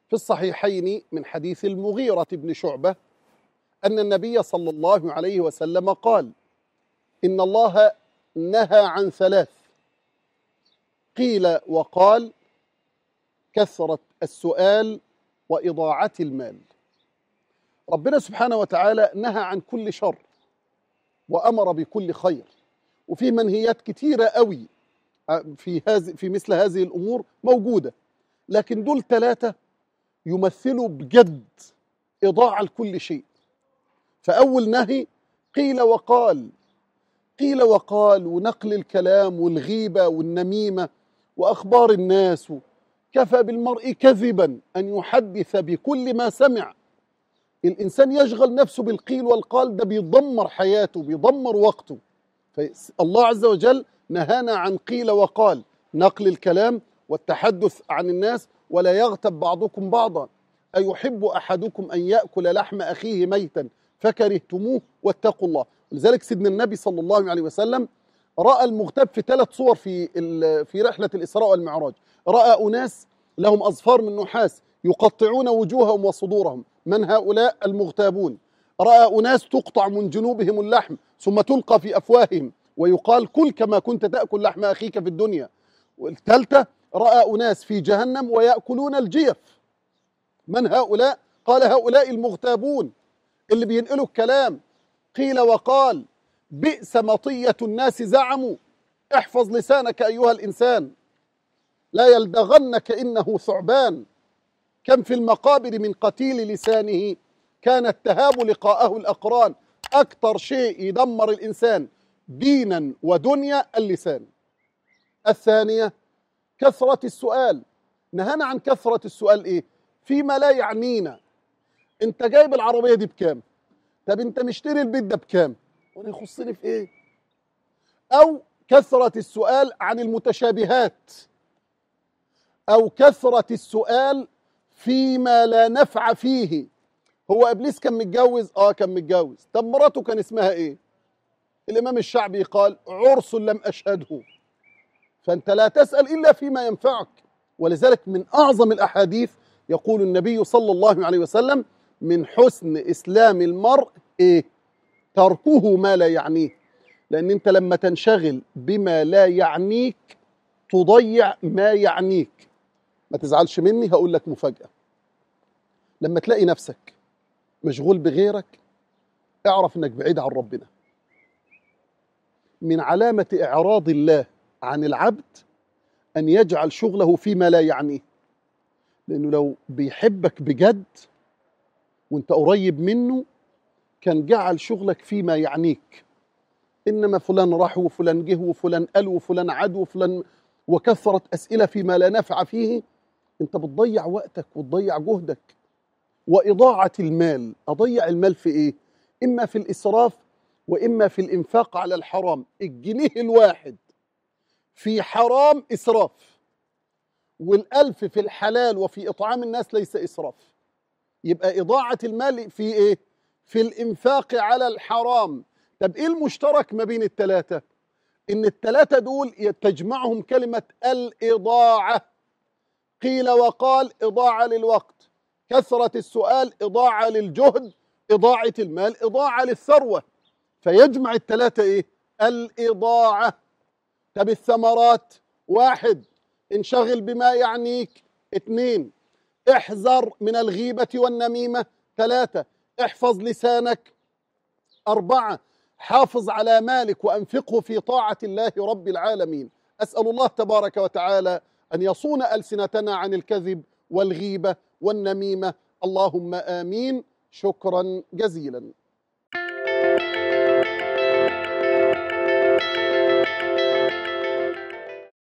في الصحيحين من حديث المغيرة بن شعبة أن النبي صلى الله عليه وسلم قال: إن الله نهى عن ثلاث، قيل وقال: كثرة السؤال وإضاعة المال. ربنا سبحانه وتعالى نهى عن كل شر وأمر بكل خير، وفي منهيات كتيرة قوي في مثل هذه الأمور موجودة، لكن دول ثلاثة يمثلوا بجد إضاعة لكل شيء. فأول نهي قيل وقال، قيل وقال ونقل الكلام والغيبة والنميمة وأخبار الناس. كفى بالمرء كذبا أن يحدث بكل ما سمع. الإنسان يشغل نفسه بالقيل والقال، ده بيدمر حياته، بيدمر وقته. فالله عز وجل نهانا عن قيل وقال، نقل الكلام والتحدث عن الناس. ولا يغتب بعضكم بعضا، أيحب أحدكم أن يأكل لحم أخيه ميتا فكرهتموه واتقوا الله. ولذلك سيدنا النبي صلى الله عليه وسلم رأى المغتاب في 3 صور في رحلة الإسراء والمعراج. رأى أناس لهم أظفار من نحاس يقطعون وجوههم وصدورهم، من هؤلاء؟ المغتابون. رأى أناس تقطع من جنوبهم اللحم ثم تلقى في أفواههم ويقال: كل كما كنت تأكل لحم أخيك في الدنيا. والثالثة: رأى أناس في جهنم ويأكلون الجيف، من هؤلاء؟ قال: هؤلاء المغتابون اللي بينقلوا الكلام. قيل وقال: بئس مطية الناس زعموا. احفظ لسانك أيها الإنسان، لا يلدغنك إنه ثعبان. كم في المقابر من قتيل لسانه كان التهاب لقاءه الأقران. أكثر شيء يدمر الإنسان دينا ودنيا اللسان. الثانية كثرة السؤال. نهانا عن كثرة السؤال إيه؟ فيما لا يعنينا. أنت جايب العربية دي بكام؟ طب أنت مشتري البيت ده بكام؟ وأنا يخصني في إيه؟ أو كثرة السؤال عن المتشابهات، أو كثرة السؤال فيما لا نفع فيه. هو إبليس كان متجوز؟ كان متجوز. طب مراته كان اسمها إيه؟ الإمام الشعبي قال: عرس لم أشهده. فأنت لا تسأل إلا فيما ينفعك. ولذلك من أعظم الأحاديث يقول النبي صلى الله عليه وسلم: من حسن إسلام المرء إيه؟ تركه ما لا يعنيه. لأن أنت لما تنشغل بما لا يعنيك تضيع ما يعنيك. ما تزعلش مني، هقول لك مفاجأة. لما تلاقي نفسك مشغول بغيرك اعرف انك بعيد عن ربنا. من علامة إعراض الله عن العبد أن يجعل شغله فيما لا يعنيه. لأنه لو بيحبك بجد وانت قريب منه كان جعل شغلك فيما يعنيك. إنما فلان راح وفلان جه وفلان قال وفلان عاد وفلان، وكثرت أسئلة فيما لا نفع فيه. انت بتضيع وقتك وتضيع جهدك. وإضاعة المال، أضيع المال في إيه؟ إما في الإسراف وإما في الإنفاق على الحرام. الجنيه الواحد في حرام إسراف، والألف في الحلال وفي إطعام الناس ليس إسراف. يبقى إضاعة المال في إيه؟ في الإنفاق على الحرام. طب إيه المشترك ما بين الثلاثة؟ إن الثلاثة دول تجمعهم كلمة الإضاعة. قيل وقال إضاعة للوقت، كثرة السؤال إضاعة للجهد، إضاعة المال إضاعة للثروة. فيجمع الثلاثة إيه؟ الإضاعة. طب الثمرات: 1 انشغل بما يعنيك. 2 احذر من الغيبة والنميمة. 3 احفظ لسانك. 4 حافظ على مالك وأنفقه في طاعة الله رب العالمين. أسأل الله تبارك وتعالى أن يصون ألسنتنا عن الكذب والغيبة والنميمة. اللهم آمين. شكرا جزيلا.